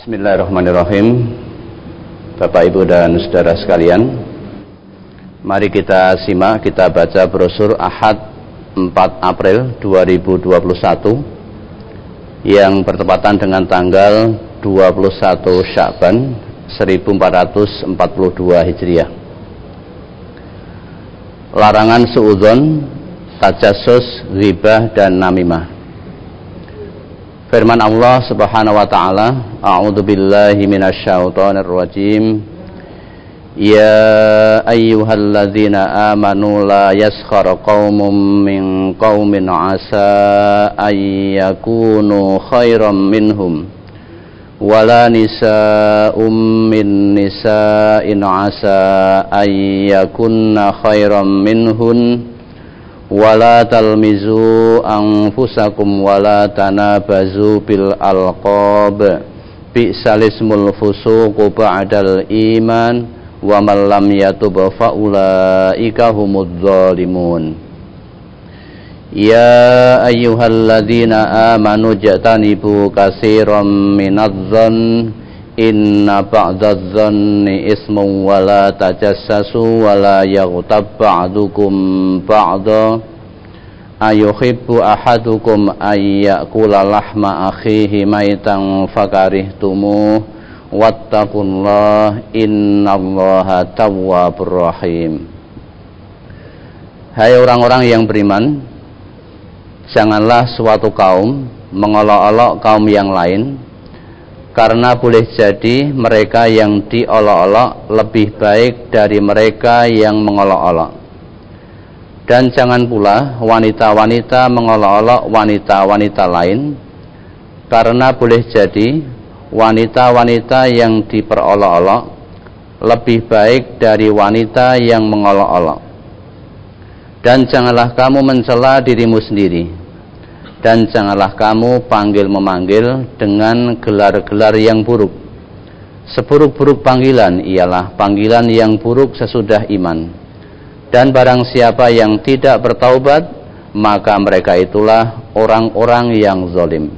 Bismillahirrahmanirrahim. Bapak, Ibu, dan saudara sekalian, mari kita simak, kita baca brosur Ahad 4 April 2021 yang bertepatan dengan tanggal 21 Sya'ban 1442 Hijriah. Larangan suudzon, tajassus, ghibah, dan namimah. Firman Allah Subhanahu wa taala, A'udzu billahi minasyaitonir rajim. Ya ayyuhalladzina amanu la yaskhar qaumun min qaumin asa ayyakunu khairam minhum wala nisa'um min nisa'in asa ayyakunna khairam minhun wala talmizu anfusakum wala tanabazu bil alqab bi'sal ismul fusuqu ba'dal iman wa man lam yatub fa ulaika humudz zalimun. Ya ayyuhalladzina amanu jatanibu katsiran minadh-dhann inna ba'dadh-dhanni ismun wa la tajassasu wa la yaghtab ba'dukum ba'da ayuhibbu ahadukum ayyakula lahma akhihi maitan fakarihtumuh wattaqullah innallaha tawwabur rahim. Hai orang-orang yang beriman, janganlah suatu kaum mengolok-olok kaum yang lain, karena boleh jadi mereka yang diolok-olok lebih baik dari mereka yang mengolok-olok. Dan jangan pula wanita-wanita mengolok-olok wanita-wanita lain, karena boleh jadi wanita-wanita yang diperolok-olok lebih baik dari wanita yang mengolok-olok. Dan janganlah kamu mencela dirimu sendiri, dan janganlah kamu panggil-memanggil dengan gelar-gelar yang buruk. Seburuk-buruk panggilan ialah panggilan yang buruk sesudah iman. Dan barang siapa yang tidak bertaubat, maka mereka itulah orang-orang yang zalim.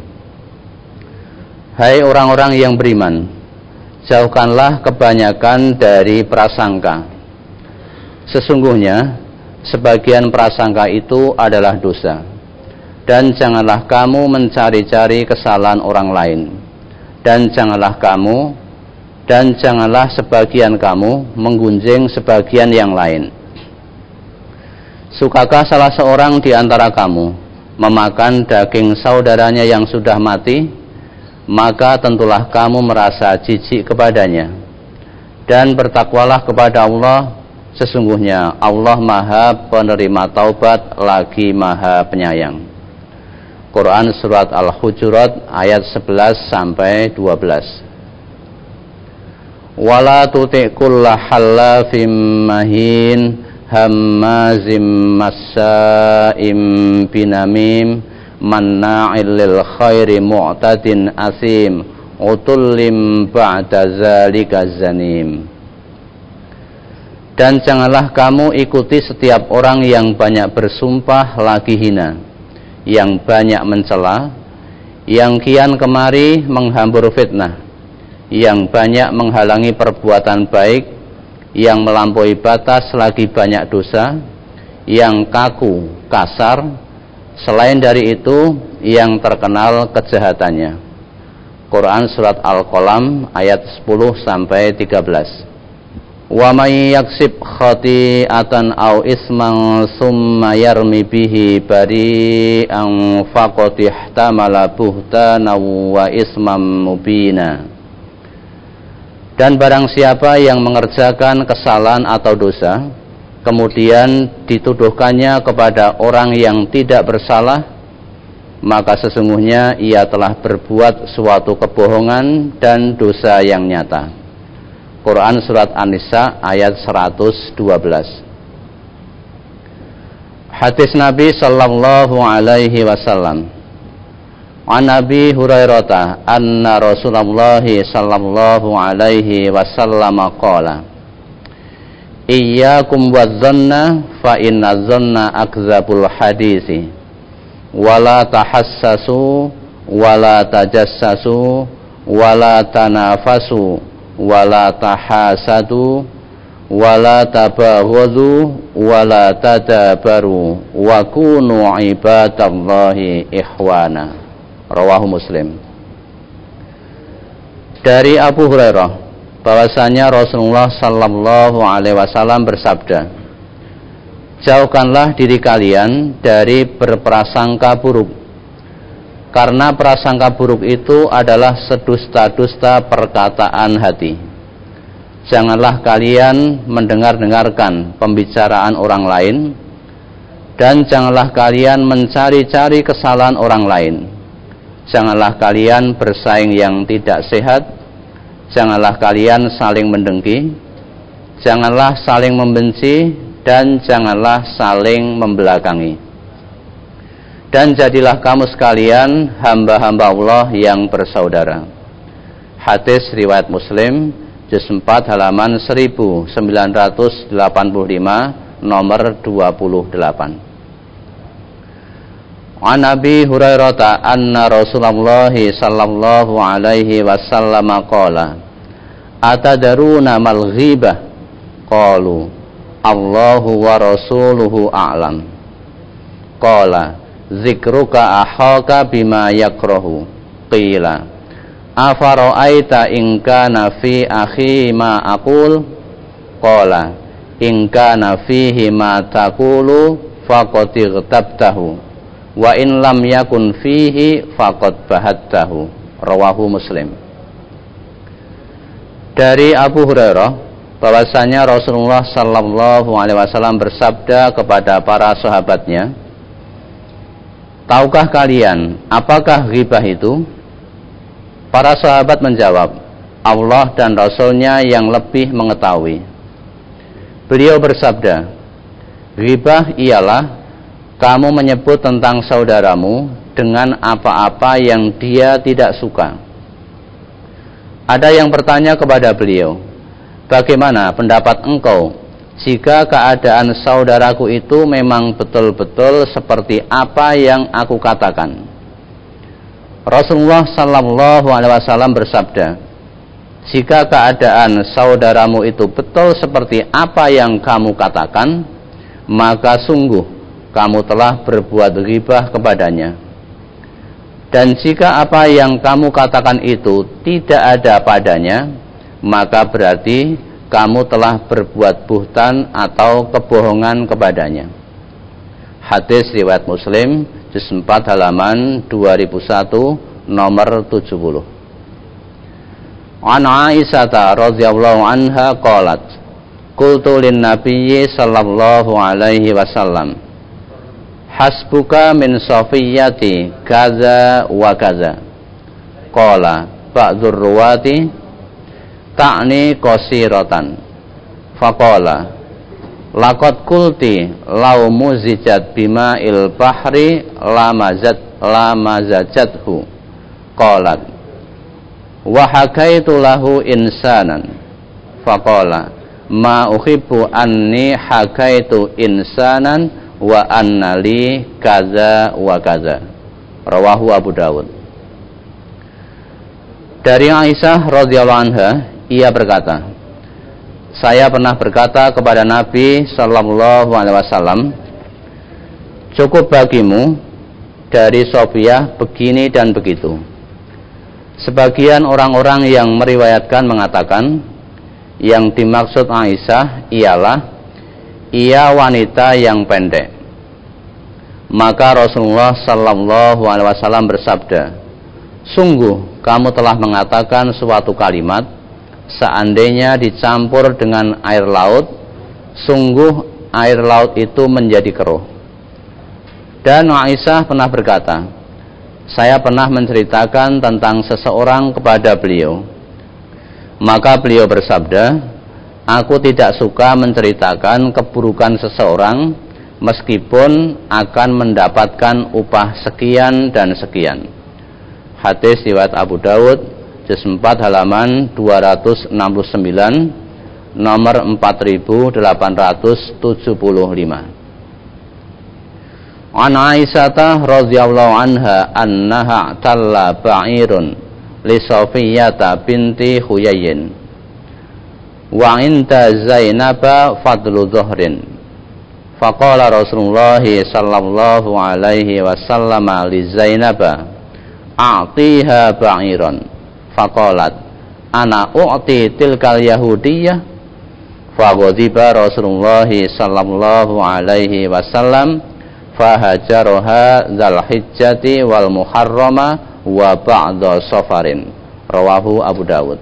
Hai orang-orang yang beriman, jauhkanlah kebanyakan dari prasangka. Sesungguhnya sebagian prasangka itu adalah dosa. Dan janganlah kamu mencari-cari kesalahan orang lain. Dan janganlah sebagian kamu menggunjing sebagian yang lain. Sukakah salah seorang di antara kamu memakan daging saudaranya yang sudah mati? Maka tentulah kamu merasa jijik kepadanya. Dan bertakwalah kepada Allah. Sesungguhnya Allah Maha Penerima Taubat lagi Maha Penyayang. Quran Surat Al-Hujurat ayat 11 sampai 12. Wala tuti' kulla hallafim mahin hammazim massa'im binamim manna'il lil khairi mu'tadin asim utullim ba'da zalika zanim. Dan janganlah kamu ikuti setiap orang yang banyak bersumpah lagi hina, yang banyak mencela, yang kian kemari menghambur fitnah, yang banyak menghalangi perbuatan baik, yang melampaui batas lagi banyak dosa, yang kaku, kasar, selain dari itu yang terkenal kejahatannya. Quran Surat Al-Qalam ayat 10 sampai 13. Wa may yaksib khati'atan aw isman summa yarmi bihi bari'an faqad ihtamala buhtanan wa isman mubina. Dan barang siapa yang mengerjakan kesalahan atau dosa, kemudian dituduhkannya kepada orang yang tidak bersalah, maka sesungguhnya ia telah berbuat suatu kebohongan dan dosa yang nyata. Quran Surat An-Nisa ayat 112. Hadis Nabi sallallahu alaihi wasallam. An Abi Hurairah anna Rasulullah sallallahu alaihi wasallam qala Iyyakum wadh-dhanna fa inna dhanna akdzabul hadisi wala tahassasu wala tajassasu wala tanafasu wala tahasadu wala tabaghadu wala tadabaru wa kunu ibadallahi ikhwana. Rawahu Muslim. Dari Abu Hurairah bahwasanya Rasulullah sallallahu alaihi wasallam bersabda, jauhkanlah diri kalian dari berprasangka buruk, karena prasangka buruk itu adalah sedusta-dusta perkataan hati. Janganlah kalian mendengar-dengarkan pembicaraan orang lain, dan janganlah kalian mencari-cari kesalahan orang lain. Janganlah kalian bersaing yang tidak sehat. Janganlah kalian saling mendengki. Janganlah saling membenci, dan janganlah saling membelakangi. Dan jadilah kamu sekalian hamba-hamba Allah yang bersaudara. Hadis riwayat Muslim, juz 4 halaman 1985, nomor 28. An Abi Hurairah anna Rasulullah sallallahu alaihi wasallam qala, atadaruna mal ghibah? Qalu, Allahu wa rasuluhu a'lam. Qala, zikruka akhaka bima yakrahu. Qila, afara'aita in kana fi akhi ma aqul? Qala, in kana fihi ma taqulu faqad ightabtahu, wa in lam yakun fihi faqad bahattahu. Rawahu Muslim. Dari Abu Hurairah bahwasanya Rasulullah sallallahu alaihi wasallam bersabda kepada para sahabatnya, tahukah kalian apakah ghibah itu? Para sahabat menjawab, Allah dan Rasulnya yang lebih mengetahui. Beliau bersabda, ghibah ialah kamu menyebut tentang saudaramu dengan apa-apa yang dia tidak suka. Ada yang bertanya kepada beliau, bagaimana pendapat engkau jika keadaan saudaraku itu memang betul-betul seperti apa yang aku katakan? Rasulullah sallallahu alaihi wasallam bersabda, jika keadaan saudaramu itu betul seperti apa yang kamu katakan, maka sungguh kamu telah berbuat ghibah kepadanya. Dan jika apa yang kamu katakan itu tidak ada padanya, maka berarti kamu telah berbuat buhtan atau kebohongan kepadanya. Hadis riwayat Muslim, juz 4 halaman 2001, nomor 70. An Aisyah radhiyallahu anha qalat, qultu lin nabiyyi sallallahu alaihi wasallam, hasbuka min safiyyati kaza wa kaza. Qala ba'dzur ruwati ta'ni qasiratan. Faqala laqad qulti law muzijat bima'il bahri lamazajathu. Qalat wa hakaitu lahu insanan. Faqala ma uhibbu anni hakaitu insanan wa annali kaza wa kaza. Rawahu Abu Dawud. Dari Aisyah radhiyallahu anha, ia berkata, saya pernah berkata kepada Nabi sallallahu alaihi wasallam, cukup bagimu dari Sofiyah begini dan begitu. Sebagian orang-orang yang meriwayatkan mengatakan, yang dimaksud Aisyah ialah ia wanita yang pendek. Maka Rasulullah sallallahu alaihi wasallam bersabda, sungguh kamu telah mengatakan suatu kalimat, seandainya dicampur dengan air laut, sungguh air laut itu menjadi keruh. Dan Aisyah pernah berkata, saya pernah menceritakan tentang seseorang kepada beliau. Maka beliau bersabda, aku tidak suka menceritakan keburukan seseorang meskipun akan mendapatkan upah sekian dan sekian. Hadis riwayat Abu Dawud, juz 4 halaman 269, nomor 4875. An Aisyah radhiyallahu anha annaha talla ba'irun li Safiyata binti Huyayyin wa inda Zainaba fadlu dhuhrin. Faqala Rasulullah sallallahu alaihi wasallam li Zainaba a'tiha ba'iran. Faqalat ana u'ti tilkal yahudiyah. Faghadiba Rasulullah sallallahu alaihi wasallam fahajaroha dzal hijjati wal muharrama wa ba'da safarin. Rawahu Abu Dawud.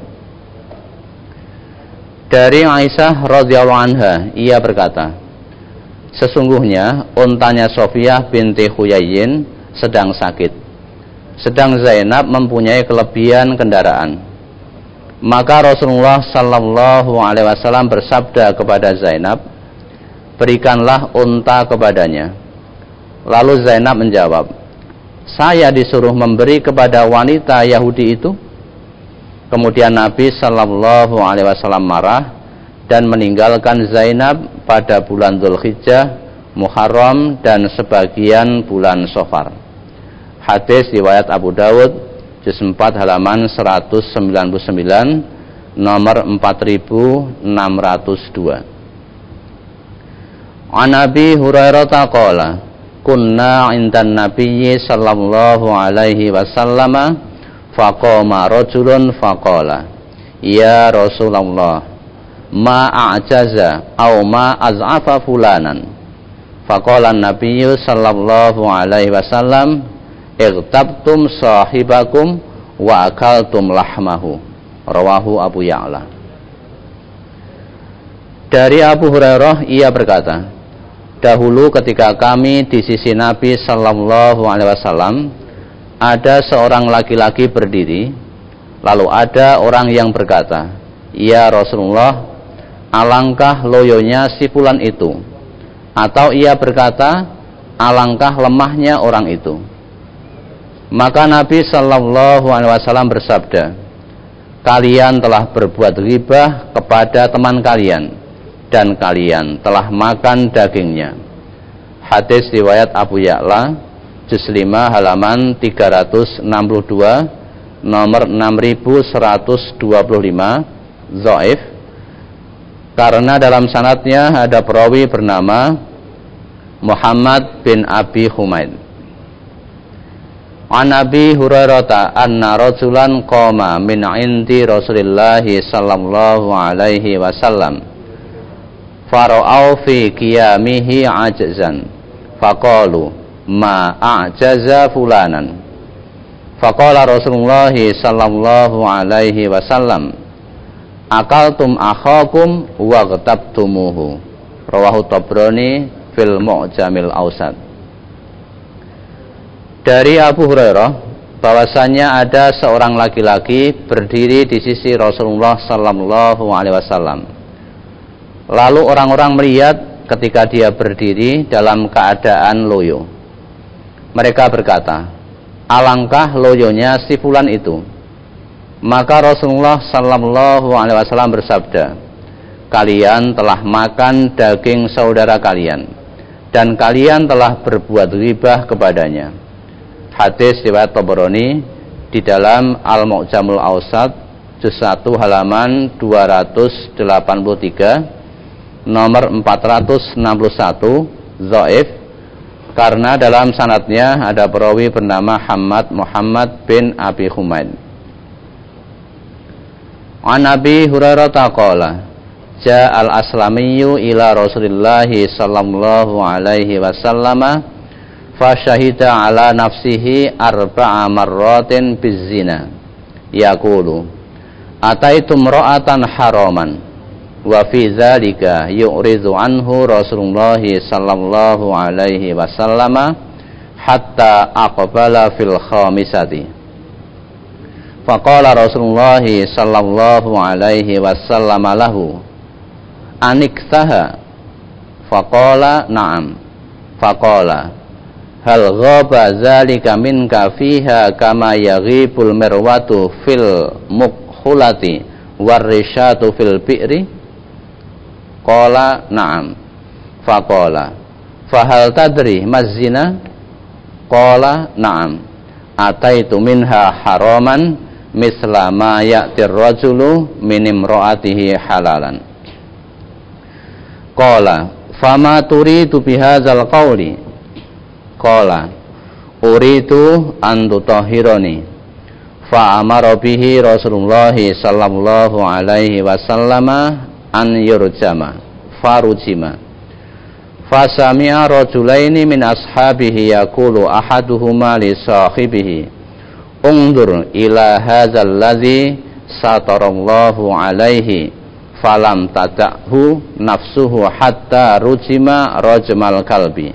Dari Aisyah radhiyallahu anha, ia berkata, sesungguhnya untanya Sofiyah binti Huyayyin sedang sakit, sedang Zainab mempunyai kelebihan kendaraan. Maka Rasulullah sallallahu alaihi wasallam bersabda kepada Zainab, berikanlah unta kepadanya. Lalu Zainab menjawab, saya disuruh memberi kepada wanita Yahudi itu. Kemudian Nabi sallallahu alaihi wasallam marah dan meninggalkan Zainab pada bulan Dzulhijjah, Muharram dan sebagian bulan Safar. Hadis riwayat Abu Dawud, juz 4 halaman 199, nomor 4602. An Abi Hurairah qala kunna indan nabiyyi sallallahu alaihi wasallam faqama rajulun faqala ya Rasulullah ma a'jaza aw ma az'afa fulanan. Faqala an-nabiyyu sallallahu alaihi wasallam igtabtum sahibakum wa akaltum lahmahu. Rawahu Abu Ya'la. Dari Abu Hurairah ia berkata, dahulu ketika kami di sisi Nabi sallallahu alaihi wasallam, ada seorang laki-laki berdiri, lalu ada orang yang berkata, ya Rasulullah, alangkah loyonya si fulan itu. Atau ia berkata, alangkah lemahnya orang itu. Maka Nabi sallallahu alaihi wasallam bersabda, kalian telah berbuat ghibah kepada teman kalian dan kalian telah makan dagingnya. Hadis riwayat Abu Ya'la, juz 5 halaman 362, nomor 6125, dhaif, karena dalam sanadnya ada perawi bernama Muhammad bin Abi Humaid. An Abi Hurairah anna rajulan qama min indi Rasulillah sallallahu alaihi wasallam fara'au fi qiyamihi ajzan faqalu ma a'jaza fulanan. Faqala Rasulullah sallallahu alaihi wasallam akaltum akhakum wa ghtabtumuhu. Rawahu Tabrani fil Mu'jamil Awsat. Dari Abu Hurairah bahwasanya ada seorang laki-laki berdiri di sisi Rasulullah sallallahu alaihi wasallam. Lalu orang-orang melihat ketika dia berdiri dalam keadaan loyo. Mereka berkata, alangkah loyonya si fulan itu. Maka Rasulullah sallallahu alaihi wasallam bersabda, kalian telah makan daging saudara kalian dan kalian telah berbuat ghibah kepadanya. Hadis riwayat Tabrani di dalam Al-Mu'jamul Awsat, juz 1 halaman 283, nomor 461, dhaif, karena dalam sanadnya ada perawi bernama Muhammad bin Abi Humaid. An Abi Hurairah qala ja'al aslamiyyu ila Rasulillah sallallahu alaihi wasallam fa syahida ala nafsihi arba'a marratin bizina yaqulu ataitum ra'atan haraman wa fi dzalika yu'ridu anhu Rasulullah sallallahu alaihi wasallam hatta aqbala fil khamisati. Faqala Rasulullah sallallahu alaihi wasallam lahu aniksaha. Faqala na'am. Faqala hal ghaba dzalika minka fiha kama yaghibul mirwatu fil mukhulati warishatu fil bi'ri. Qala na'am. Faqala fahal tadri mazina. Qala na'am. Ataitu minha haraman misla ma ya'tir rajulu min imra'atihi halalan. Qala fama turidu bihadzal qawli? Qala uridu an tutahhirani. Fa amara bihi Rasulullah sallallahu alaihi wasallam an yurjama farujima. Fasami'a rajulaini min ashabihi yaqulu ahaduhuma li sahibihi undur ila hadzal ladzi satarallahu alaihi falam tada'hu nafsuhu hatta rujima rajmal kalbi.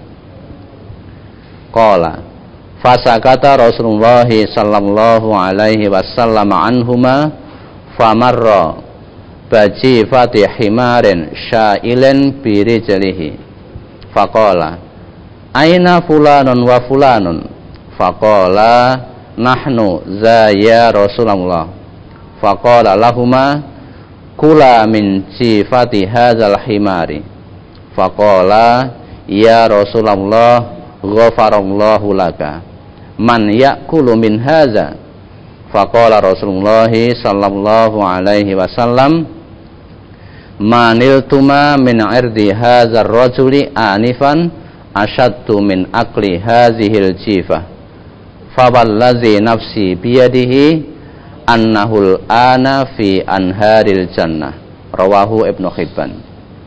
Qala fasakata Rasulullah sallallahu alaihi wasallam anhuma famarra baji fatih himarin syailen birijlihi. Faqala aina fulanun wa fulanun? Faqala nahnu za ya Rasulullah. Faqala lahuma kula min sifati hadzal himari. Faqala ya Rasulullah ghafarallahu laka man ya'kulu min hadza. Faqala Rasulullah sallallahu alaihi wasallam maniltuma min irdi hadzal rajuli anifan asyaddu min akli hadzihil jifah fawallazi nafsi biyadihi annahul ana fi anharil jannah. Rawahu Ibnu Hibban.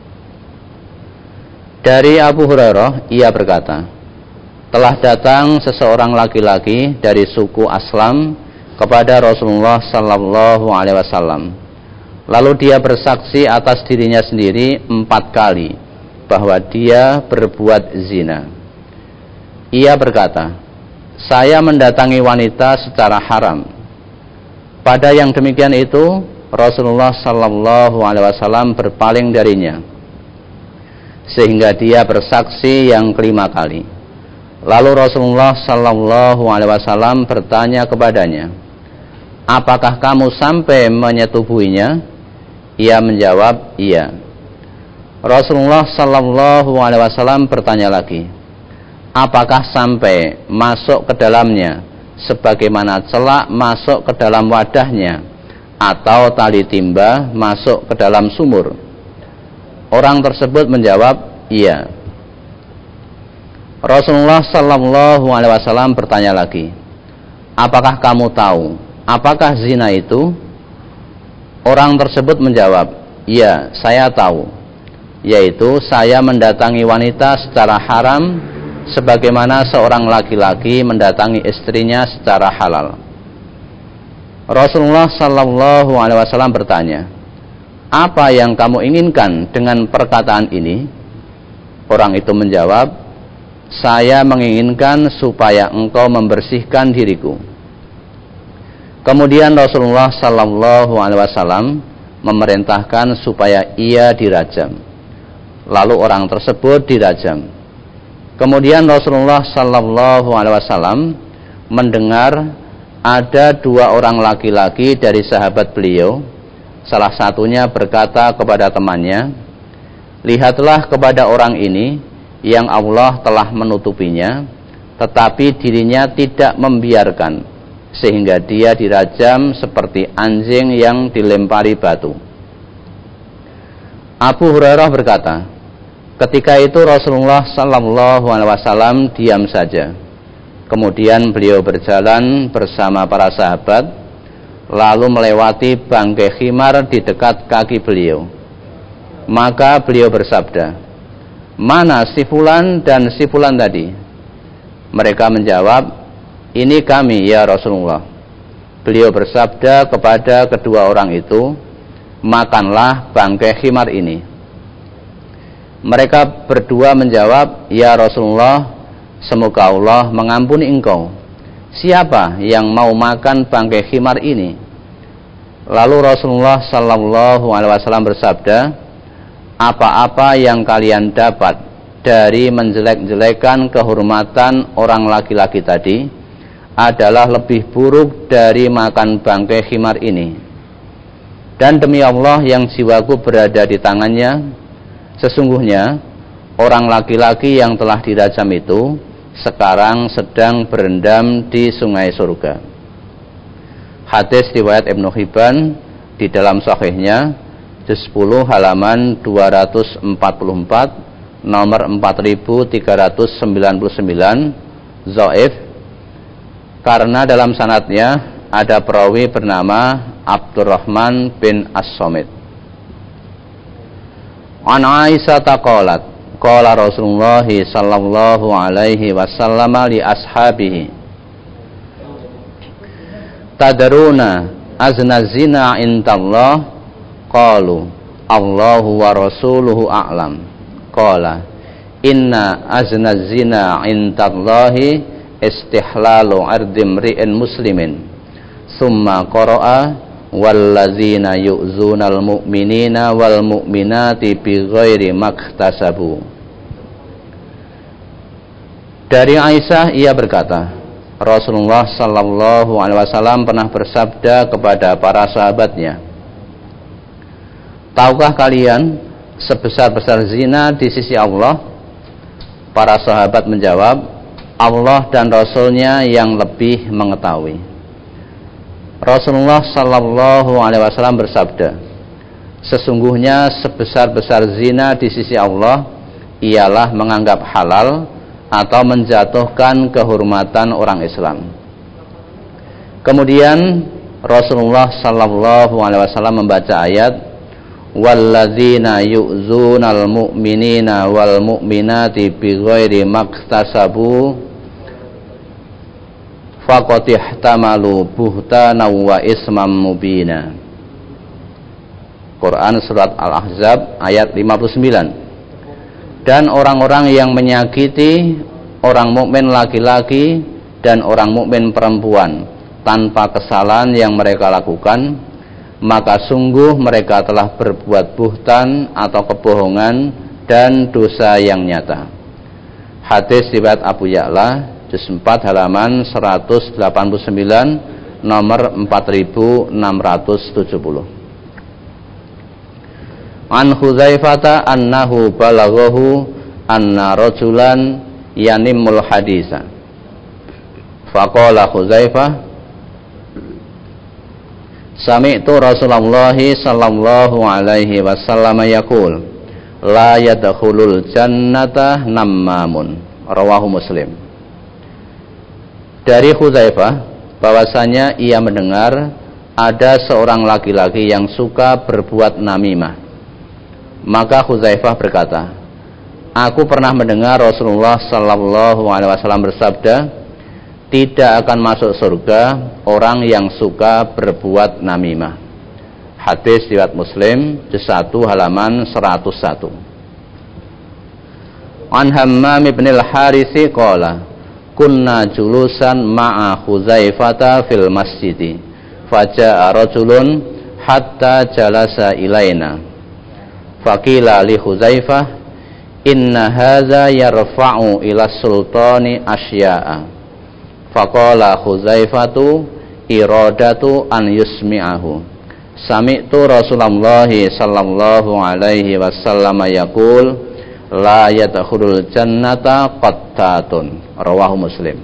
Dari Abu Hurairah, ia berkata, telah datang seseorang laki-laki dari suku Aslam kepada Rasulullah sallallahu alaihi wasallam. Lalu dia bersaksi atas dirinya sendiri 4 kali bahwa dia berbuat zina. Ia berkata, saya mendatangi wanita secara haram. Pada yang demikian itu, Rasulullah sallallahu alaihi wasallam berpaling darinya, sehingga dia bersaksi yang kelima kali. Lalu Rasulullah sallallahu alaihi wasallam bertanya kepadanya, apakah kamu sampai menyetubuhinya? Ia menjawab, iya. Rasulullah sallallahu alaihi wasallam bertanya lagi, apakah sampai masuk ke dalamnya sebagaimana celak masuk ke dalam wadahnya atau tali timba masuk ke dalam sumur? Orang tersebut menjawab, iya. Rasulullah sallallahu alaihi wasallam bertanya lagi, apakah kamu tahu apakah zina itu? Orang tersebut menjawab, ya, saya tahu, yaitu saya mendatangi wanita secara haram sebagaimana seorang laki-laki mendatangi istrinya secara halal. Rasulullah sallallahu alaihi wasallam bertanya, apa yang kamu inginkan dengan perkataan ini? Orang itu menjawab, saya menginginkan supaya engkau membersihkan diriku. Kemudian Rasulullah sallallahu alaihi wasallam memerintahkan supaya ia dirajam. Lalu orang tersebut dirajam. Kemudian Rasulullah sallallahu alaihi wasallam mendengar ada 2 orang laki-laki dari sahabat beliau. Salah satunya berkata kepada temannya, lihatlah kepada orang ini yang Allah telah menutupinya, tetapi dirinya tidak membiarkan, sehingga dia dirajam seperti anjing yang dilempari batu. Abu Hurairah berkata, ketika itu Rasulullah sallallahu alaihi wasallam diam saja. Kemudian beliau berjalan bersama para sahabat, lalu melewati bangkai khimar di dekat kaki beliau. Maka beliau bersabda, mana si fulan dan si fulan tadi? Mereka menjawab, ini kami ya Rasulullah. Beliau bersabda kepada kedua orang itu, makanlah bangkai khimar ini. Mereka berdua menjawab, ya Rasulullah, semoga Allah mengampuni engkau. Siapa yang mau makan bangkai khimar ini? Lalu Rasulullah sallallahu alaihi wasallam bersabda, apa-apa yang kalian dapat dari menjelek-jelekan kehormatan orang laki-laki tadi adalah lebih buruk dari makan bangkai khimar ini. Dan demi Allah yang jiwaku berada di tangannya, sesungguhnya orang laki-laki yang telah dirajam itu sekarang sedang berendam di sungai surga. Hadis riwayat Ibnu Hibban di dalam sahihnya juz 10 halaman 244 nomor 4399 dhaif karena dalam sanadnya ada perawi bernama Abdurrahman bin As-Somit. An Aisyah taqalat qala Rasulullah sallallahu alaihi wasallam li ashabihi tadaruna azna zina intallah qalu Allahu wa rasuluhu a'lam qala inna azna zina intallahi istihlalu ardim ri'in muslimin summa qara'a wallazina yu'zunal mu'minina wal mu'minati bighairi maktasabu. Dari Aisyah ia berkata, Rasulullah sallallahu alaihi wasallam pernah bersabda kepada para sahabatnya, tahukah kalian sebesar-besar zina di sisi Allah? Para sahabat menjawab, Allah dan Rasulnya yang lebih mengetahui. Rasulullah sallallahu alaihi wasallam bersabda, sesungguhnya sebesar-besar zina di sisi Allah ialah menganggap halal atau menjatuhkan kehormatan orang Islam. Kemudian Rasulullah sallallahu alaihi wasallam membaca ayat walladzina yu'zunal mu'minina wal mu'minati bighairi maktasabu faqad ihtamalu buhtanan wa ismam mubina. Quran surat Al-Ahzab ayat 59. Dan orang-orang yang menyakiti orang mukmin laki-laki dan orang mukmin perempuan tanpa kesalahan yang mereka lakukan, maka sungguh mereka telah berbuat buhtan atau kebohongan dan dosa yang nyata. Hadis riwayat Abu Ya'la juz 4 halaman 189 nomor 4670. An Hudzaifah annahu balaghahu anna rajulan yanimul hadisa. Faqala Hudzaifah sami'tu Rasulullah sallallahu alaihi wasallam yaqul la yadkhulul jannata nammamun. Rawahu Muslim. Dari Hudzaifah bahwasanya ia mendengar ada seorang laki-laki yang suka berbuat namimah. Maka Hudzaifah berkata, aku pernah mendengar Rasulullah sallallahu alaihi wasallam bersabda, tidak akan masuk surga orang yang suka berbuat namimah. Hadis riwayat Muslim juz 1 halaman 101. An Hammam bin al-Harits qala kunna julusan ma'a Hudzaifah fil masjid faja'a rajulun hatta jalasa ilaina faqila li Hudzaifah inna hadza yarfa'u ila sultani asya'a faqala Hudzaifatu iradatu an yusmi'ahu sami'tu Rasulullah sallallahu alaihi wasallam yaqul la yadkhulul jannata qattatun. Rawahu Muslim.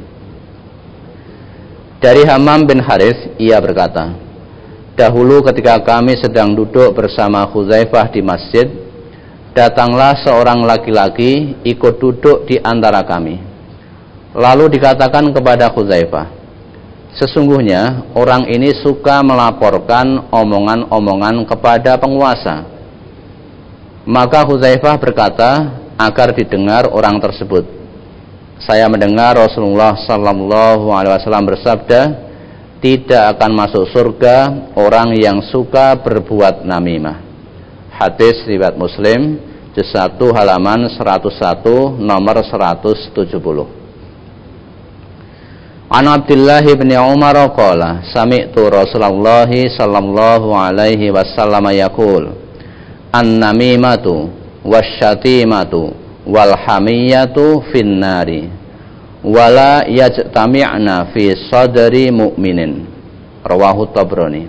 Dari Hammam bin Harits ia berkata, dahulu ketika kami sedang duduk bersama Hudzaifah di masjid, datanglah seorang laki-laki ikut duduk di antara kami. Lalu dikatakan kepada Hudzaifah, sesungguhnya orang ini suka melaporkan omongan-omongan kepada penguasa. Maka Hudzaifah berkata agar didengar orang tersebut, saya mendengar Rasulullah sallallahu alaihi wasallam bersabda, tidak akan masuk surga orang yang suka berbuat namimah. Hadis riwayat Muslim juz 1 halaman 101 nomor 170. An Abdullah bin Umar qala sami'tu Rasulullah sallallahu alaihi wasallam yaqul an-namimatu wasyatimatu wal hamiyatu finnari wala yajtami'na fi sadri mu'minin. Rawahu Tabrani.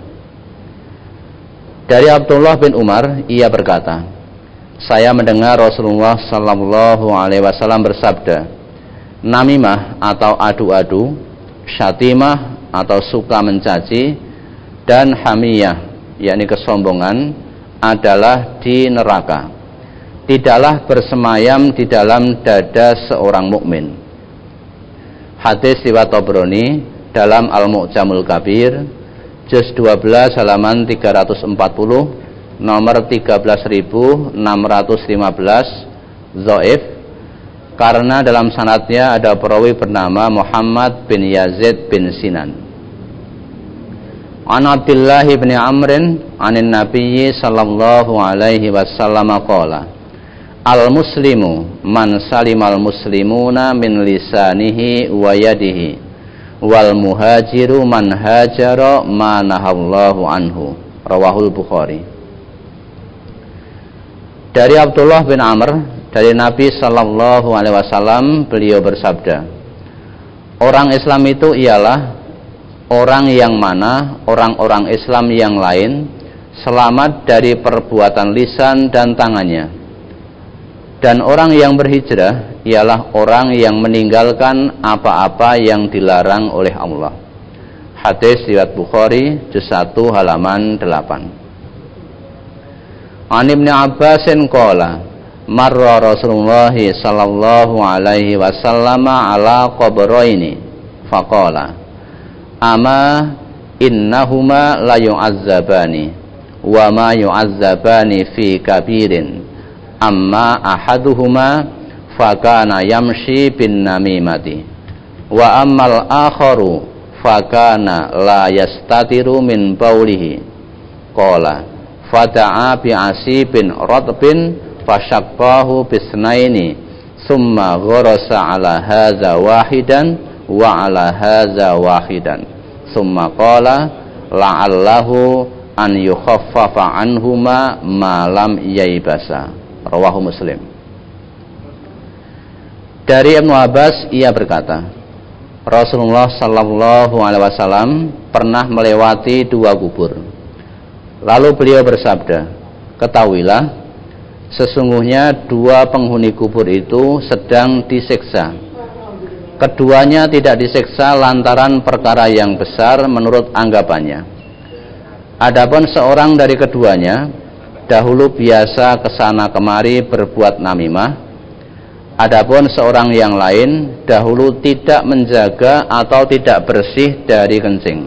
Dari Abdullah bin Umar ia berkata, saya mendengar Rasulullah sallallahu alaihi wasallam bersabda, namimah atau adu-adu, syatimah atau suka mencaci, dan hamiyah, yakni kesombongan, adalah di neraka. Tidaklah bersemayam di dalam dada seorang mukmin. Hadis riwayat Tabrani dalam Al-Mu'jamul Kabir, juz 12 halaman 340, nomor 13.615, dhaif, karena dalam sanadnya ada perawi bernama Muhammad bin Yazid bin Sinan. An Abdullah bin Amrin anin Nabiyyi sallallahu alaihi wasallam qala: Al-muslimu man salimal muslimuna min lisanihi wa yadihi, wal muhajiru man hajara ma nahallahu anhu. Rawahul Bukhari. Dari Abdullah bin Amr, dari Nabi sallallahu alaihi wasallam, beliau bersabda, orang Islam itu ialah orang yang mana orang-orang Islam yang lain selamat dari perbuatan lisan dan tangannya. Dan orang yang berhijrah ialah orang yang meninggalkan apa-apa yang dilarang oleh Allah. Hadis riwayat Bukhari, juz 1 halaman 8. An Ibnu Abbasin qala: marra Rasulullah sallallahu alaihi wasallam ala qabraini faqala: ama innahuma la yu'azzabani wa ma yu'azzabani fi kabirin, amma ahaduhuma fakana yamshi bin namimati wa ammal akharu fakana la yastatiru min baulihi. Qala fada'a bi asibin ratbin fashaqqahu bisnaini summa gharasa ala hadza wahidan wa ala hadza wahidan summa qala la'allahu an yukhaffafa anhuma ma lam yaibasa. Rawahu Muslim. Dari Ibnu Abbas, ia berkata, Rasulullah sallallahu alaihi wasallam pernah melewati 2 kubur. Lalu beliau bersabda, ketahuilah, sesungguhnya 2 penghuni kubur itu sedang disiksa. Keduanya tidak disiksa lantaran perkara yang besar menurut anggapannya. Adapun seorang dari keduanya dahulu biasa kesana kemari berbuat namimah. Adapun seorang yang lain dahulu tidak menjaga atau tidak bersih dari kencing.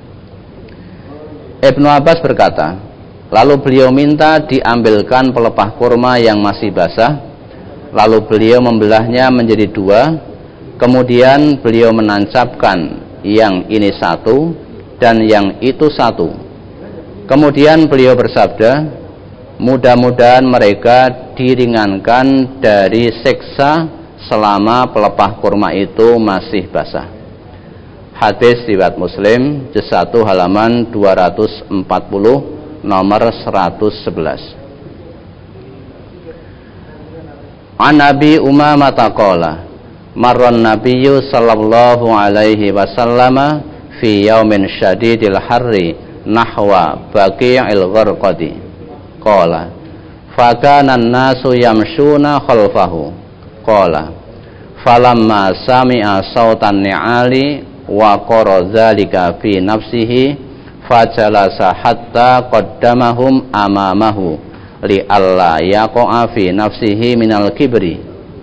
Ibnu Abbas berkata, lalu beliau minta diambilkan pelepah kurma yang masih basah, lalu beliau membelahnya menjadi 2, kemudian beliau menancapkan yang ini 1 dan yang itu 1. Kemudian beliau bersabda, mudah-mudahan mereka diringankan dari siksa selama pelepah kurma itu masih basah. Hadis riwayat Muslim, juz 1 halaman 240, nomor 111. An Abi Umamah qala marran nabiyyu sallallahu alaihi wasallam fi yaumin syadidil harri nahwa baqi'il gharqadi. Qala fakana an-nasu yamshuna khalfahu. Qala falamma sami'a sautan ni'ali wa qara dzalika fi nafsihi fajalasa hatta qaddamahum amamahu li alla yaqa'a fi nafsihi minal kibri.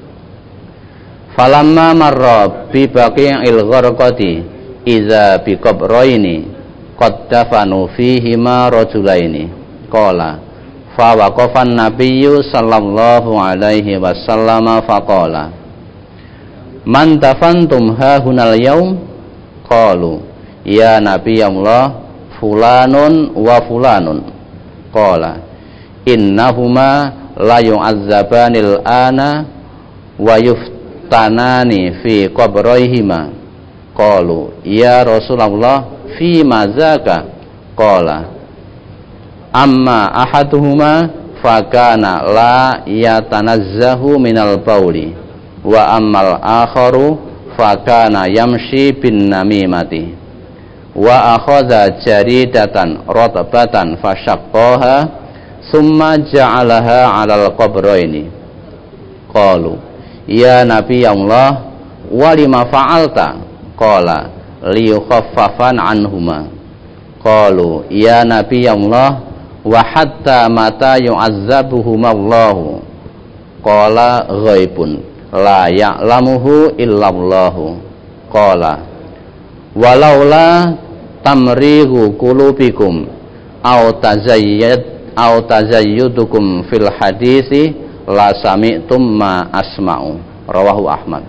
Falamma marra bi baqi'il gharqati idza bi qabraini qad dafanu fihima rajulaini. Qala fa waqafan nabiyyu sallallahu alaihi wasallam faqala man tafantum hahunal yaum. Qalu ya nabiyallah fulanun wa fulanun. Qala innahuma la yu'azzabanil ana wa yuftanani fi qabrihima. Qalu ya Rasulullah fi mazaka. Qala amma ahaduhuma fakana la yatanazzahu minal bauli wa ammal akharu fakana yamshi bin namimati wa akhadha jaridatan ratbatan fashaqqaha summa ja'alaha 'alal qabraini. Qalu ya nabiyallah wa lima fa'alta. Qala liyukhaffafan anhuma. Qalu ya Nabi Allah wa hatta mata yu'azzabuhumallahu. Qala ghaibun la ya'lamuhu illallahu. Qala walaula tamrihu qulubikum aw tazayyudukum fil hadisi la sami'tum ma asma'u. Rawahu Ahmad.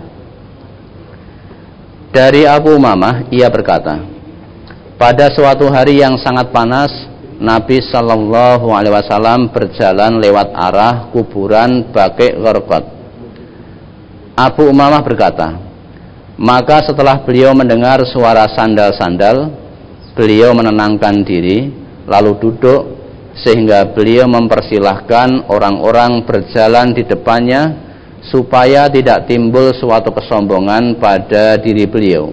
Dari Abu Umamah ia berkata, pada suatu hari yang sangat panas, Nabi Shallallahu Alaihi Wasallam berjalan lewat arah kuburan Baqi' Gharqad. Abu Umamah berkata, maka setelah beliau mendengar suara sandal-sandal, beliau menenangkan diri, lalu duduk, sehingga beliau mempersilahkan orang-orang berjalan di depannya, supaya tidak timbul suatu kesombongan pada diri beliau.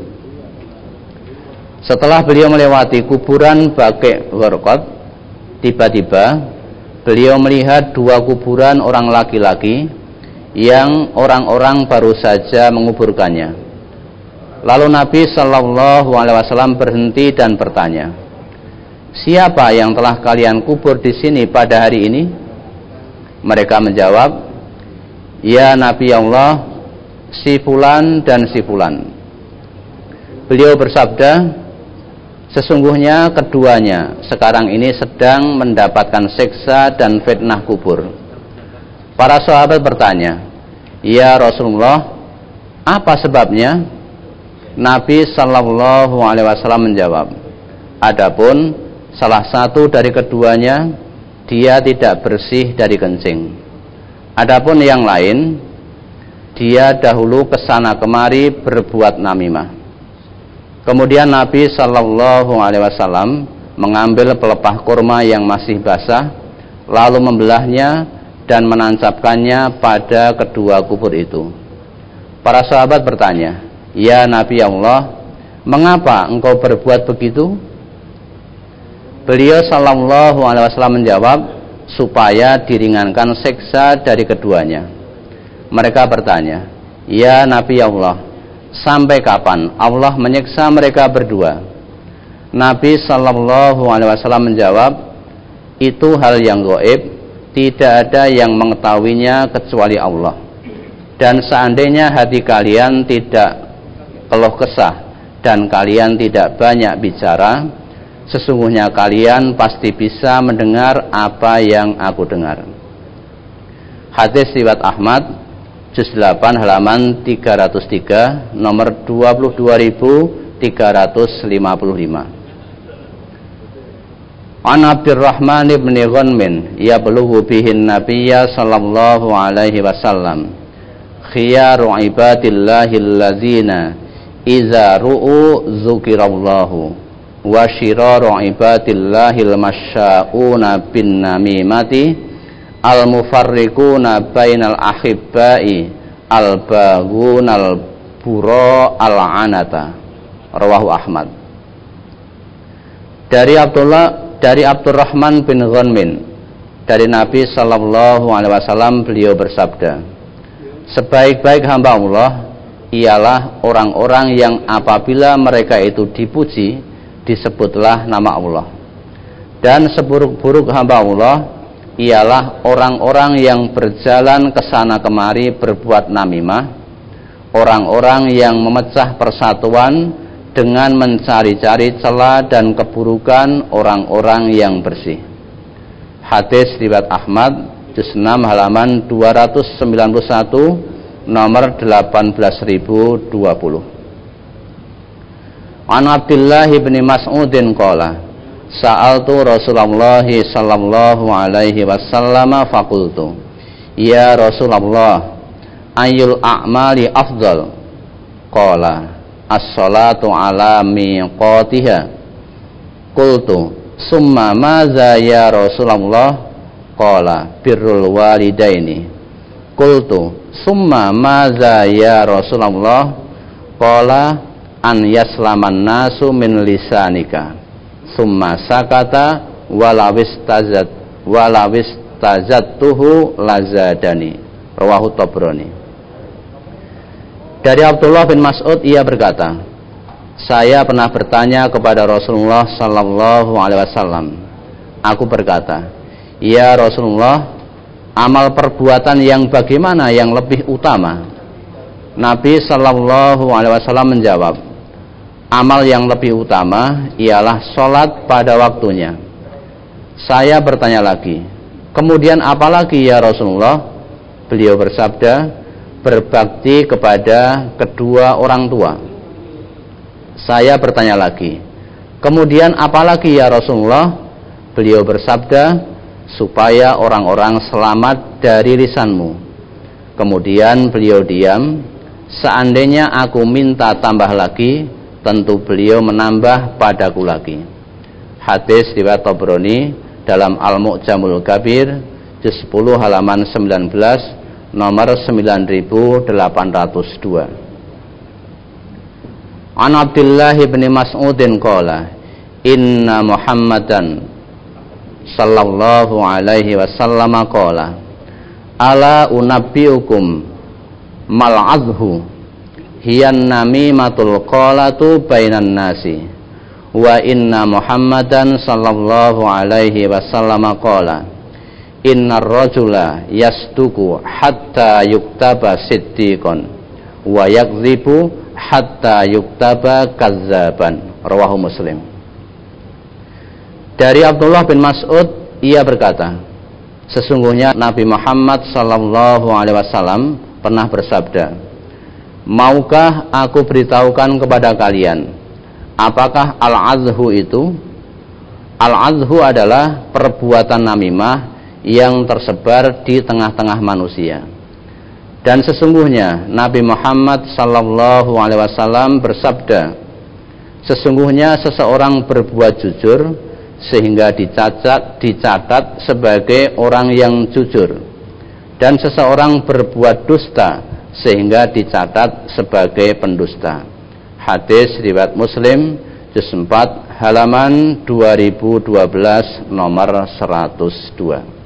Setelah beliau melewati kuburan Baqi' Gharqad, tiba-tiba beliau melihat dua kuburan orang laki-laki yang orang-orang baru saja menguburkannya. Lalu Nabi Shallallahu Alaihi Wasallam berhenti dan bertanya, siapa yang telah kalian kubur di sini pada hari ini? Mereka menjawab, ya Nabi Allah, si fulan dan si fulan. Beliau bersabda, sesungguhnya keduanya sekarang ini sedang mendapatkan siksa dan fitnah kubur. Para sahabat bertanya, ya Rasulullah, apa sebabnya? Nabi Shallallahu Alaihi Wasallam menjawab, adapun salah satu dari keduanya dia tidak bersih dari kencing. Adapun yang lain, dia dahulu kesana kemari berbuat namimah. Kemudian Nabi Shallallahu Alaihi Wasallam mengambil pelepah kurma yang masih basah, lalu membelahnya dan menancapkannya pada kedua kubur itu. Para sahabat bertanya, ya Nabi Allah, mengapa engkau berbuat begitu? Beliau Shallallahu Alaihi Wasallam menjawab, supaya diringankan siksa dari keduanya. Mereka bertanya, ya Nabi Allah, sampai kapan Allah menyiksa mereka berdua? Nabi Shallallahu Alaihi Wasallam menjawab, itu hal yang gaib, tidak ada yang mengetahuinya kecuali Allah. Dan seandainya hati kalian tidak keluh kesah dan kalian tidak banyak bicara, sesungguhnya kalian pasti bisa mendengar apa yang aku dengar. Hadis riwayat Ahmad, juz 8 halaman 303, nomor 22355. An Abdurrahman ibn Ghanmin yablughu bihin nabiyya sallallahu alaihi wasallam khiyaru ibadillahi alladzina iza ru'u dzukirallahu wa syiraru ibadillahil masya'una bin namimati al mufarriquna bainal ahibbai al baghunal bura al anata. Rawahu Ahmad. Dari Abdurrahman bin Ghanmin, dari Nabi Sallallahu Alaihi Wasallam, beliau bersabda, sebaik-baik hamba Allah ialah orang-orang yang apabila mereka itu dipuji, disebutlah nama Allah. Dan seburuk-buruk hamba Allah ialah orang-orang yang berjalan kesana kemari berbuat namimah, orang-orang yang memecah persatuan dengan mencari-cari celah dan keburukan orang-orang yang bersih. Hadis riwayat Ahmad, juz 6 halaman 291, nomor 18020. An Abdullah bin Mas'udin qala, sa'altu Rasulullah sallallahu alaihi wasallam faqultu, ya Rasulullah, ayyul a'mali afdal? Qala, as-salatu ala miqatiha. Qultu, summa maza ya Rasulullah? Qala, birrul walidaini. Qultu, summa maza ya Rasulullah? Qala, an yaslaman nasu min lisanika. Summa sakata walawis tazattuhu lazadani. Rawahu Tabrani. Dari Abdullah bin Mas'ud ia berkata, Saya pernah bertanya kepada Rasulullah sallallahu alaihi wasallam. Aku berkata, "Ya Rasulullah, amal perbuatan yang bagaimana yang lebih utama?" Nabi sallallahu alaihi wasallam menjawab, "Amal yang lebih utama ialah salat pada waktunya." Saya bertanya lagi, "Kemudian apa lagi ya Rasulullah?" Beliau bersabda, "Berbakti kepada kedua orang tua." Saya bertanya lagi, "Kemudian apa lagi ya Rasulullah?" Beliau bersabda, "Supaya orang-orang selamat dari lisanmu." Kemudian beliau diam. Seandainya aku minta tambah lagi, tentu beliau menambah padaku lagi. Hadis riwayat Tabrani dalam Al-Mu'jamul Kabir, juz 10 halaman 19, nomor 9802. An Abdullah bin Mas'udin qala, "Inna Muhammadan sallallahu alaihi wasallam qala, ala unabbiukum mal'adhu hiyan namimatul qalatu bainan nasi, wa inna Muhammadan sallallahu alaihi wasallam qala, innar rajula yasduku hatta yuktaba siddiqan wa yakdzibu hatta yuktaba kazzaban." Rawahu Muslim. Dari Abdullah bin Mas'ud, ia berkata, sesungguhnya Nabi Muhammad sallallahu alaihi wasallam pernah bersabda, "Maukah aku beritahukan kepada kalian apakah al-azhu itu?" Al-azhu adalah perbuatan namimah yang tersebar di tengah-tengah manusia. Dan sesungguhnya Nabi Muhammad sallallahu alaihi wasallam bersabda, sesungguhnya seseorang berbuat jujur sehingga dicatat sebagai orang yang jujur, dan seseorang berbuat dusta sehingga dicatat sebagai pendusta. Hadis riwayat Muslim, juz 4 halaman 2012 nomor 102.